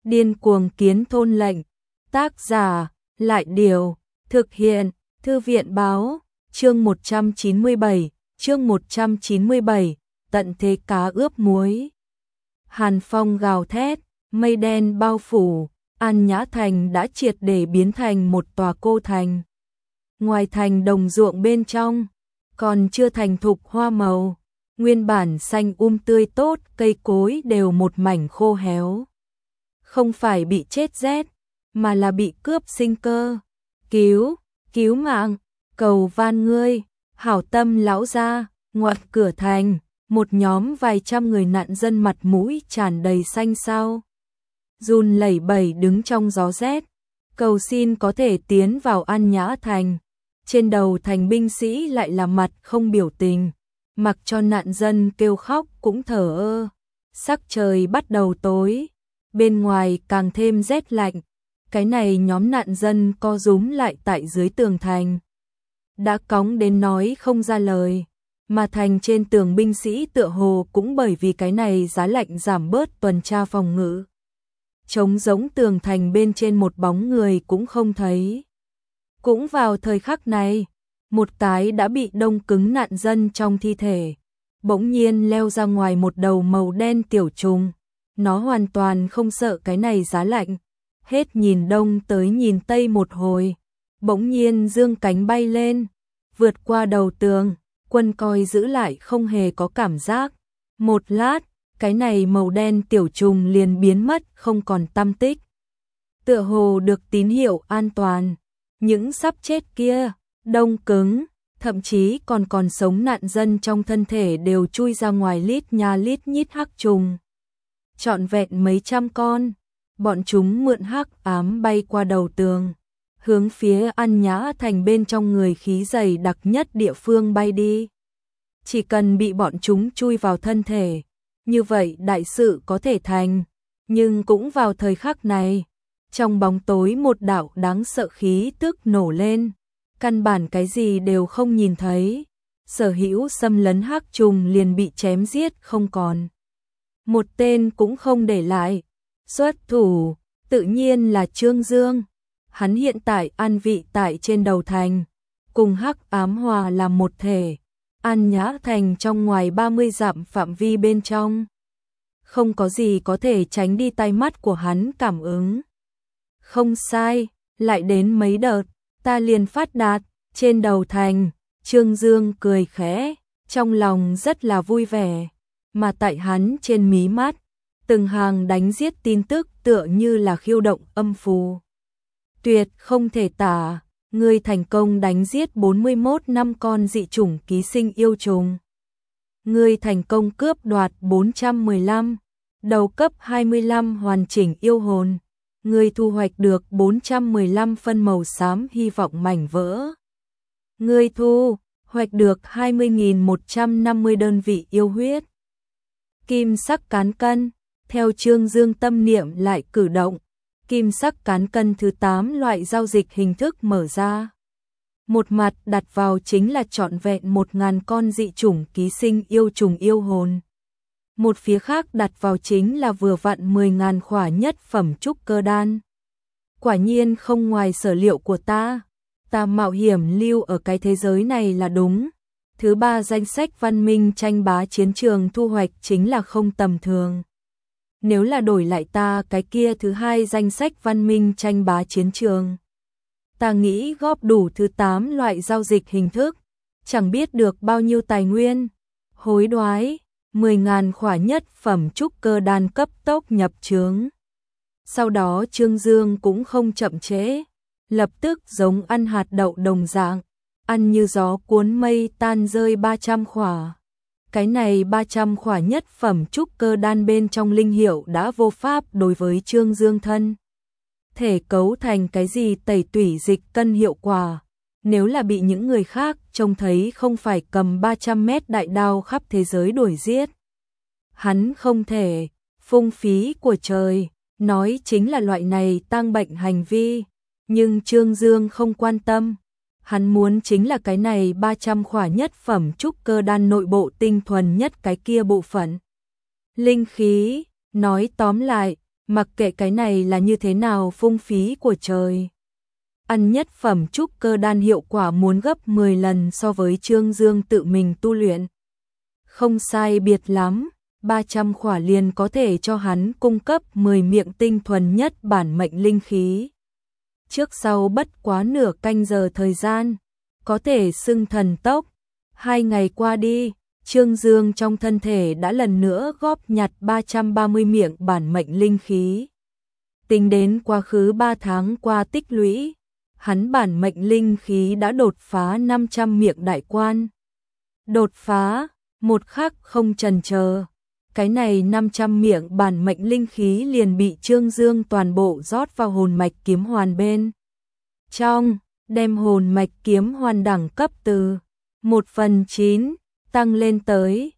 Điên cuồng kiến thôn lệnh. Tác giả, Lại Điều. Thực hiện, Thư viện Báo. Chương 197, chương 197, tận thế cá ướp muối. Hàn phong gào thét, mây đen bao phủ, An Nhã Thành đã triệt để biến thành một tòa cô thành. Ngoài thành đồng ruộng bên trong, còn chưa thành thục hoa màu, nguyên bản xanh tươi tốt, cây cối đều một mảnh khô héo. Không phải bị chết rét, mà là bị cướp sinh cơ. Cứu mạng, cầu van ngươi, hảo tâm lão gia. Ngoặt cửa thành, một nhóm vài trăm người nạn dân mặt mũi tràn đầy xanh xao, run lẩy bẩy đứng trong gió rét, cầu xin có thể tiến vào An Nhã Thành. Trên đầu thành binh sĩ lại là mặt không biểu tình, mặc cho nạn dân kêu khóc cũng thờ ơ. Sắc trời bắt đầu tối, bên ngoài càng thêm rét lạnh. Cái này nhóm nạn dân co rúm lại tại dưới tường thành, đã cóng đến nói không ra lời, mà thành trên tường binh sĩ tựa hồ cũng bởi vì cái này giá lạnh giảm bớt tuần tra phòng ngự. Trống rỗng tường thành bên trên một bóng người cũng không thấy. Cũng vào thời khắc này, một cái đã bị đông cứng nạn dân trong thi thể bỗng nhiên leo ra ngoài một đầu màu đen tiểu trùng. Nó hoàn toàn không sợ cái này giá lạnh, hết nhìn đông tới nhìn tây một hồi, bỗng nhiên dương cánh bay lên, vượt qua đầu tường. Quân coi giữ lại không hề có cảm giác. Một lát, cái này màu đen tiểu trùng liền biến mất không còn tăm tích. Tựa hồ được tín hiệu an toàn. Những sắp chết kia, đông cứng, thậm chí còn sống nạn dân trong thân thể đều chui ra ngoài lít nha lít nhít hắc trùng. Trọn vẹn mấy trăm con, bọn chúng mượn hắc ám bay qua đầu tường, hướng phía An Nhã Thành bên trong người khí dày đặc nhất địa phương bay đi. Chỉ cần bị bọn chúng chui vào thân thể, như vậy đại sự có thể thành. Nhưng cũng vào thời khắc này, trong bóng tối một đạo đáng sợ khí tức nổ lên, căn bản cái gì đều không nhìn thấy. Sở hữu xâm lấn hắc trùng liền bị chém giết không còn, một tên cũng không để lại. Xuất thủ tự nhiên là Trương Dương. Hắn hiện tại an vị tại trên đầu thành, cùng hắc ám hòa làm một thể. An Nhã Thành trong ngoài 30 dặm phạm vi bên trong, không có gì có thể tránh đi tai mắt của hắn cảm ứng. Không sai, lại đến mấy đợt, ta liền phát đạt. Trên đầu thành, Trương Dương cười khẽ, trong lòng rất là vui vẻ, mà tại hắn trên mí mắt, từng hàng đánh giết tin tức tựa như là khiêu động âm phù. Tuyệt không thể tả, ngươi thành công đánh giết 41 năm con dị chủng ký sinh yêu trùng. Ngươi thành công cướp đoạt 415 đầu cấp 25 hoàn chỉnh yêu hồn. Ngươi thu hoạch được 415 phân màu xám hy vọng mảnh vỡ. Ngươi thu hoạch được 20.150 đơn vị yêu huyết. Kim sắc cán cân, theo Trương Dương tâm niệm lại cử động. Kim sắc cán cân thứ 8 loại giao dịch hình thức mở ra. Một mặt đặt vào chính là trọn vẹn 1.000 con dị chủng ký sinh yêu trùng yêu hồn. Một phía khác đặt vào chính là vừa vặn 10.000 khỏa nhất phẩm trúc cơ đan. Quả nhiên không ngoài sở liệu của ta. Ta mạo hiểm lưu ở cái thế giới này là đúng. Thứ 3 danh sách văn minh tranh bá chiến trường thu hoạch chính là không tầm thường. Nếu là đổi lại ta cái kia thứ 2 danh sách văn minh tranh bá chiến trường, ta nghĩ góp đủ thứ 8 loại giao dịch hình thức, chẳng biết được bao nhiêu tài nguyên. Hối đoái, 10.000 khỏa nhất phẩm trúc cơ đan cấp tốc nhập trướng. Sau đó Trương Dương cũng không chậm trễ, lập tức giống ăn hạt đậu đồng dạng, ăn như gió cuốn mây tan rơi 300 khỏa. Cái này 300 khỏa nhất phẩm trúc cơ đan bên trong linh hiệu đã vô pháp đối với Trương Dương thân thể cấu thành cái gì tẩy tủy dịch cân hiệu quả. Nếu là bị những người khác trông thấy không phải cầm 300 mét đại đao khắp thế giới đuổi giết. Hắn không thể, phung phí của trời, nói chính là loại này tang bệnh hành vi. Nhưng Trương Dương không quan tâm. Hắn muốn chính là cái này 300 khỏa nhất phẩm trúc cơ đan nội bộ tinh thuần nhất cái kia bộ phận. Linh khí, nói tóm lại, Mặc kệ cái này là như thế nào phung phí của trời. Ăn nhất phẩm trúc cơ đan hiệu quả muốn gấp 10 lần so với Trương Dương tự mình tu luyện. Không sai biệt lắm, 300 khỏa liền có thể cho hắn cung cấp 10 miệng tinh thuần nhất bản mệnh linh khí. Trước sau bất quá nửa canh giờ thời gian, có thể xưng thần tốc. 2 ngày qua đi, Trương Dương trong thân thể đã lần nữa góp nhặt 330 miệng bản mệnh linh khí. Tính đến quá khứ 3 tháng qua tích lũy, hắn bản mệnh linh khí đã đột phá 500 miệng đại quan. Đột phá, một khắc không chần chờ. Cái này 500 miệng bản mệnh linh khí liền bị Trương Dương toàn bộ rót vào hồn mạch kiếm hoàn bên trong, đem hồn mạch kiếm hoàn đẳng cấp từ 1/9 tăng lên tới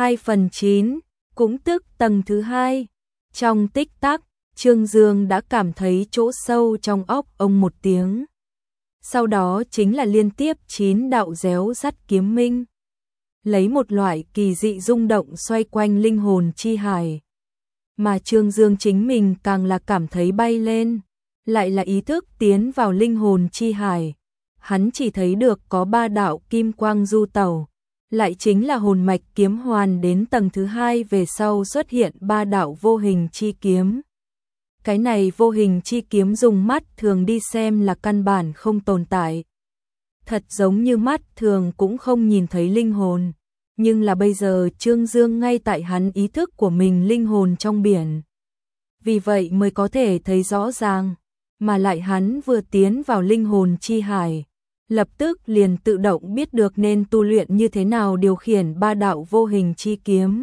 2/9, cũng tức tầng thứ 2. Trong tích tắc, Trương Dương đã cảm thấy chỗ sâu trong óc ông một tiếng. Sau đó chính là liên tiếp 9 đạo réo rắt kiếm minh. Lấy một loại kỳ dị rung động xoay quanh linh hồn chi hải. Mà Trương Dương chính mình càng là cảm thấy bay lên, lại là ý thức tiến vào linh hồn chi hải. Hắn chỉ thấy được có 3 đạo kim quang du tẩu, lại chính là hồn mạch kiếm hoàn đến tầng thứ 2 về sau xuất hiện 3 đạo vô hình chi kiếm. Cái này vô hình chi kiếm dùng mắt thường đi xem là căn bản không tồn tại. Thật giống như mắt thường cũng không nhìn thấy linh hồn. Nhưng là bây giờ Trương Dương ngay tại hắn ý thức của mình linh hồn trong biển. Vì vậy mới có thể thấy rõ ràng. Mà lại hắn vừa tiến vào linh hồn chi hải, lập tức liền tự động biết được nên tu luyện như thế nào điều khiển 3 đạo vô hình chi kiếm.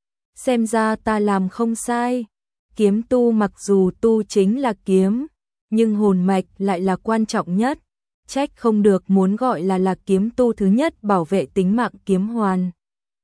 Xem ra ta làm không sai. Kiếm tu mặc dù tu chính là kiếm, nhưng hồn mạch lại là quan trọng nhất. Trách không được muốn gọi là kiếm tu thứ nhất bảo vệ tính mạng kiếm hoàn.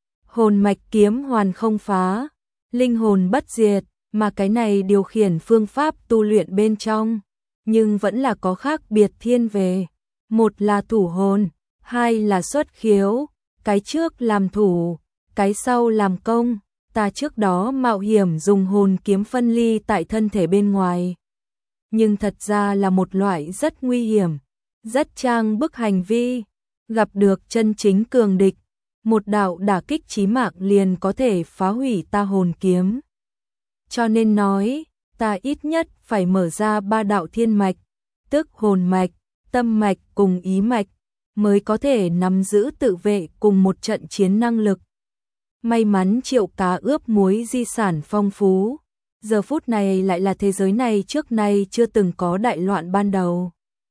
Hồn mạch kiếm hoàn không phá, linh hồn bất diệt, mà cái này điều khiển phương pháp tu luyện bên trong, nhưng vẫn là có khác biệt thiên về. Một là thủ hồn, hai là xuất khiếu, cái trước làm thủ, cái sau làm công. Ta trước đó mạo hiểm dùng hồn kiếm phân ly tại thân thể bên ngoài. Nhưng thật ra là một loại rất nguy hiểm, rất trang bức hành vi. Gặp được chân chính cường địch, một đạo đả kích chí mạng liền có thể phá hủy ta hồn kiếm. Cho nên nói, ta ít nhất phải mở ra 3 đạo thiên mạch, tức hồn mạch, tâm mạch cùng ý mạch, mới có thể nắm giữ tự vệ cùng một trận chiến năng lực. May mắn Triệu Cá ướp muối di sản phong phú, giờ phút này lại là thế giới này trước nay chưa từng có đại loạn ban đầu.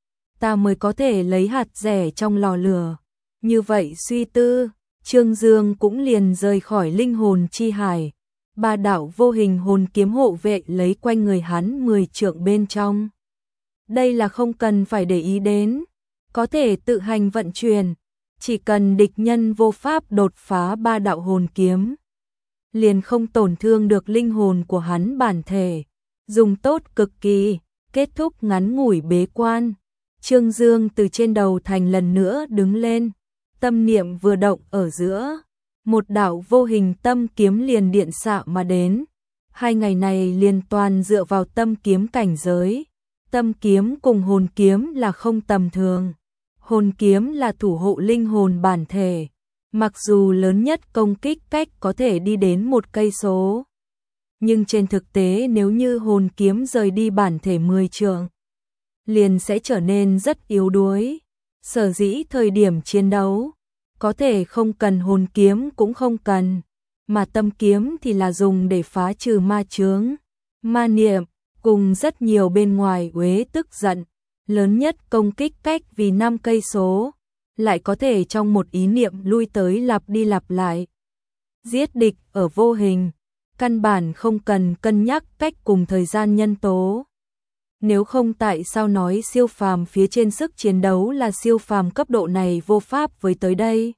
Ta mới có thể lấy hạt rẻ trong lò lửa. Như vậy suy tư, Trương Dương cũng liền rời khỏi linh hồn chi hải. 3 đạo vô hình hồn kiếm hộ vệ lấy quanh người hắn 10 trượng bên trong. Đây là không cần phải để ý đến, có thể tự hành vận chuyển. Chỉ cần địch nhân vô pháp đột phá 3 đạo hồn kiếm, liền không tổn thương được linh hồn của hắn bản thể. Dùng tốt cực kỳ, kết thúc ngắn ngủi bế quan. Trương Dương từ trên đầu thành lần nữa đứng lên, tâm niệm vừa động ở giữa, một đạo vô hình tâm kiếm liền điện xạ mà đến. 2 ngày này liền toàn dựa vào tâm kiếm cảnh giới. Tâm kiếm cùng hồn kiếm là không tầm thường. Hồn kiếm là thủ hộ linh hồn bản thể, mặc dù lớn nhất công kích cách có thể đi đến 1 cây số. Nhưng trên thực tế nếu như hồn kiếm rời đi bản thể 10 trượng, liền sẽ trở nên rất yếu đuối. Sở dĩ thời điểm chiến đấu, có thể không cần hồn kiếm cũng không cần, mà tâm kiếm thì là dùng để phá trừ ma chướng, ma niệm, cùng rất nhiều bên ngoài uế tức giận. Lớn nhất công kích cách vì 5 cây số, lại có thể trong một ý niệm lui tới lặp đi lặp lại. Giết địch ở vô hình, căn bản không cần cân nhắc cách cùng thời gian nhân tố. Nếu không tại sao nói siêu phàm phía trên sức chiến đấu là siêu phàm cấp độ này vô pháp với tới đây.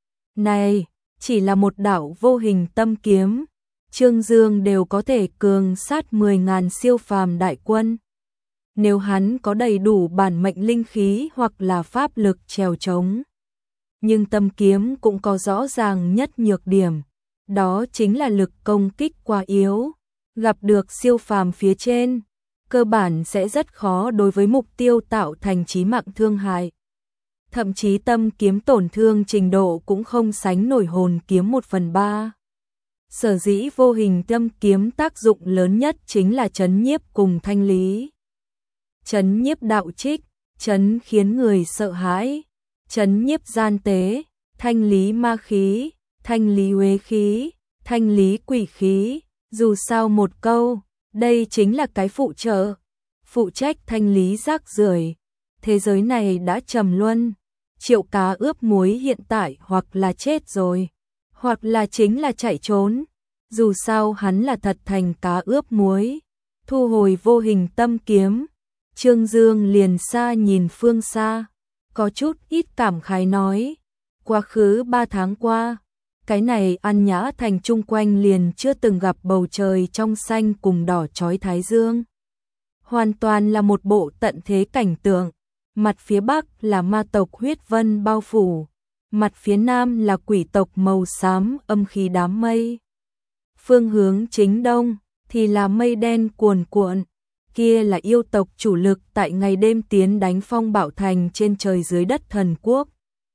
Này, chỉ là một đạo vô hình tâm kiếm, Trương Dương đều có thể cường sát 10.000 siêu phàm đại quân. Nếu hắn có đầy đủ bản mệnh linh khí hoặc là pháp lực trèo trống. Nhưng tâm kiếm cũng có rõ ràng nhất nhược điểm, đó chính là lực công kích quá yếu. gặp được siêu phàm phía trên, cơ bản sẽ rất khó đối với mục tiêu tạo thành chí mạng thương hại. Thậm chí tâm kiếm tổn thương trình độ cũng không sánh nổi hồn kiếm 1/3. Sở dĩ vô hình tâm kiếm tác dụng lớn nhất chính là trấn nhiếp cùng thanh lý. Trấn nhiếp đạo trích, trấn khiến người sợ hãi, trấn nhiếp gian tế, thanh lý ma khí, thanh lý uế khí, thanh lý quỷ khí, dù sao một câu, đây chính là cái phụ trợ, phụ trách thanh lý rác rưởi. Thế giới này đã trầm luân, Triệu Cá ướp muối hiện tại hoặc là chết rồi, hoặc là chính là chạy trốn, dù sao hắn là thật thành cá ướp muối. Thu hồi vô hình tâm kiếm, Trương Dương liền xa nhìn phương xa, có chút ít cảm khái nói, quá khứ 3 tháng qua, cái này An Nhã Thành chung quanh liền chưa từng gặp bầu trời trong xanh cùng đỏ chói thái dương. Hoàn toàn là một bộ tận thế cảnh tượng, mặt phía bắc là ma tộc huyết vân bao phủ, mặt phía nam là quỷ tộc màu xám âm khí đám mây. Phương hướng chính đông thì là mây đen cuồn cuộn, kia là yêu tộc chủ lực tại ngày đêm tiến đánh Phong Bảo Thành trên trời dưới đất thần quốc.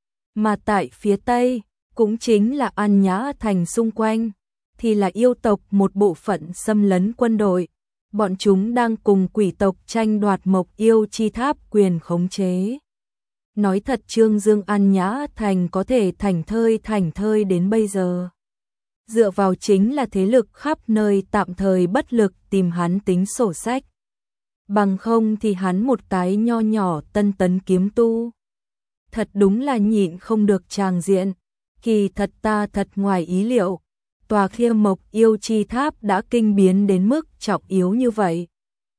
Mà tại phía tây, cũng chính là An Nhã Thành xung quanh, thì là yêu tộc một bộ phận xâm lấn quân đội. Bọn chúng đang cùng quỷ tộc tranh đoạt Mộc Yêu Chi Tháp quyền khống chế. Nói thật Trương Dương An Nhã Thành có thể thành thơi đến bây giờ, dựa vào chính là thế lực khắp nơi tạm thời bất lực tìm hắn tính sổ sách. Bằng không thì hắn một cái nho nhỏ tân tấn kiếm tu. Thật đúng là nhịn không được tràng diện, kỳ thật ta thật ngoài ý liệu. Tòa kia Mộc Yêu Chi Tháp đã kinh biến đến mức trọng yếu như vậy.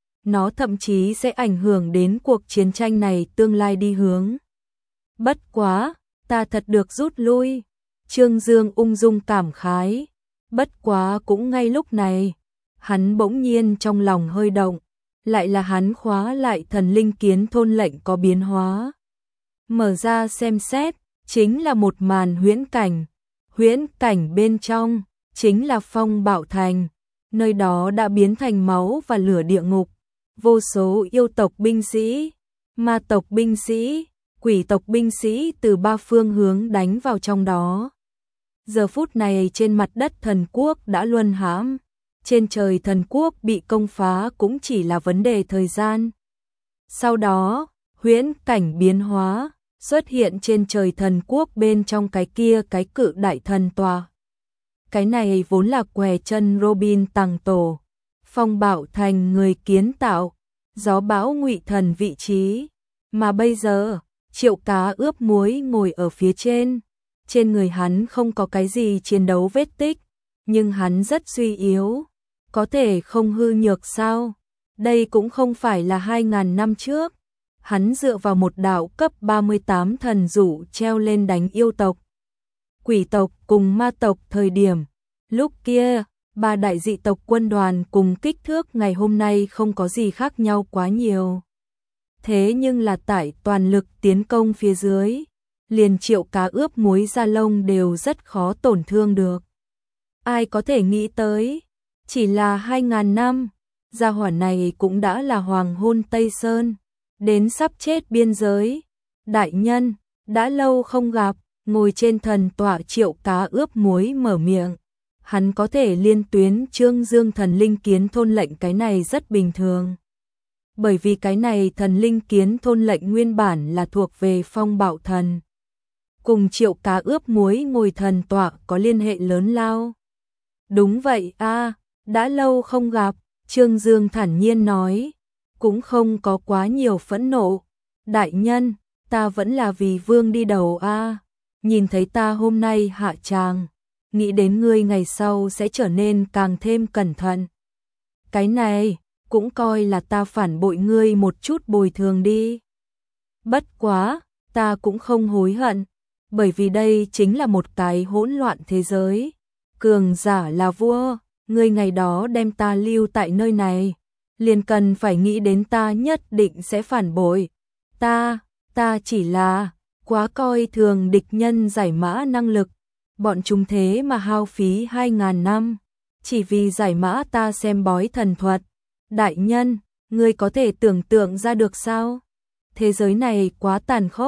Nó thậm chí sẽ ảnh hưởng đến cuộc chiến tranh này tương lai đi hướng. Bất quá, ta thật được rút lui. Trương Dương ung dung cảm khái. Bất quá cũng ngay lúc này, hắn bỗng nhiên trong lòng hơi động. Lại là hắn khóa lại thần linh kiến thôn lệnh có biến hóa. Mở ra xem xét, chính là một màn huyễn cảnh. Huyễn cảnh bên trong chính là Phong Bảo Thành, nơi đó đã biến thành máu và lửa địa ngục. Vô số yêu tộc binh sĩ, ma tộc binh sĩ, quỷ tộc binh sĩ từ 3 phương hướng đánh vào trong đó. Giờ phút này trên mặt đất thần quốc đã luân hãm, trên trời thần quốc bị công phá cũng chỉ là vấn đề thời gian. Sau đó, huyễn cảnh biến hóa, xuất hiện trên trời thần quốc bên trong cái kia cái cự đại thần tòa. Cái này vốn là què chân Robin Tàng Tổ, Phong Bảo Thành người kiến tạo, gió bão ngụy thần vị trí, mà bây giờ, Triệu Cá ướp muối ngồi ở phía trên người hắn không có cái gì chiến đấu vết tích, nhưng hắn rất suy yếu, có thể không hư nhược sao? Đây cũng không phải là 2000 năm trước, hắn dựa vào một đạo cấp 38 thần dụ treo lên đánh yêu tộc, quỷ tộc cùng ma tộc thời điểm. Lúc kia, 3 đại dị tộc quân đoàn cùng kích thước ngày hôm nay không có gì khác nhau quá nhiều. Thế nhưng là tại toàn lực tiến công phía dưới, liền Triệu Cá ướp muối da lông đều rất khó tổn thương được. Ai có thể nghĩ tới, chỉ là 2000 năm, gia hỏa này cũng đã là hoàng hôn Tây Sơn, đến sắp chết biên giới. Đại nhân, đã lâu không gặp, ngồi trên thần tọa Triệu Cá ướp muối mở miệng. Hắn có thể liên tuyến Trương Dương thần linh kiến thôn lệnh cái này rất bình thường. Bởi vì cái này thần linh kiến thôn lệnh nguyên bản là thuộc về Phong Bảo Thần. Cùng Triệu Cá ướp muối ngồi thần tọa có liên hệ lớn lao. Đúng vậy a, đã lâu không gặp, Trương Dương thản nhiên nói, cũng không có quá nhiều phẫn nộ. Đại nhân, ta vẫn là vì vương đi đầu a, nhìn thấy ta hôm nay hạ tràng, nghĩ đến ngươi ngày sau sẽ trở nên càng thêm cẩn thận. Cái này, cũng coi là ta phản bội ngươi một chút bồi thường đi. Bất quá, ta cũng không hối hận, bởi vì đây chính là một cái hỗn loạn thế giới. Cường giả là vua, ngươi ngày đó đem ta lưu tại nơi này, liền cần phải nghĩ đến ta nhất định sẽ phản bội. Ta chỉ là quá coi thường địch nhân giải mã năng lực, bọn chúng thế mà hao phí 2000 năm, chỉ vì giải mã ta xem bói thần thuật. Đại nhân, ngươi có thể tưởng tượng ra được sao? Thế giới này quá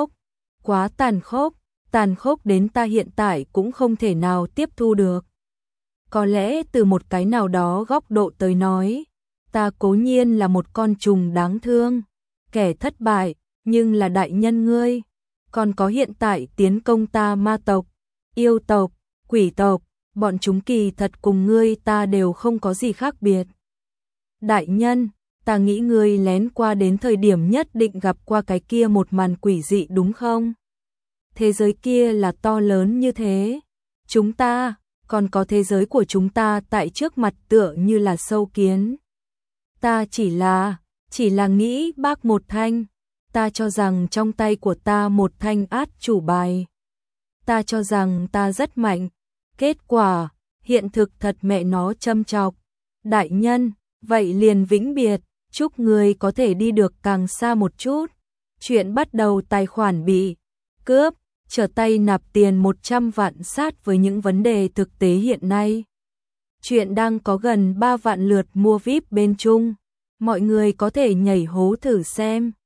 tàn khốc đến ta hiện tại cũng không thể nào tiếp thu được. Có lẽ từ một cái nào đó góc độ tới nói, ta cố nhiên là một con trùng đáng thương, kẻ thất bại, nhưng là đại nhân ngươi, còn có hiện tại tiến công ta ma tộc, yêu tộc, quỷ tộc, bọn chúng kỳ thật cùng ngươi ta đều không có gì khác biệt. Đại nhân, ta nghĩ ngươi lén qua đến thời điểm nhất định gặp qua cái kia một màn quỷ dị đúng không? Thế giới kia là to lớn như thế, chúng ta, còn có thế giới của chúng ta tại trước mặt tựa như là sâu kiến. Ta chỉ là nghĩ bác một thanh, ta cho rằng trong tay của ta một thanh át chủ bài. Ta cho rằng ta rất mạnh, kết quả, hiện thực thật mẹ nó châm chọc. Đại nhân, vậy liền vĩnh biệt, chúc người có thể đi được càng xa một chút. Chuyện bắt đầu tài khoản bị cướp, trở tay nạp tiền 100 vạn sát với những vấn đề thực tế hiện nay. Chuyện đang có gần 3 vạn lượt mua VIP bên Trung, mọi người có thể nhảy hố thử xem.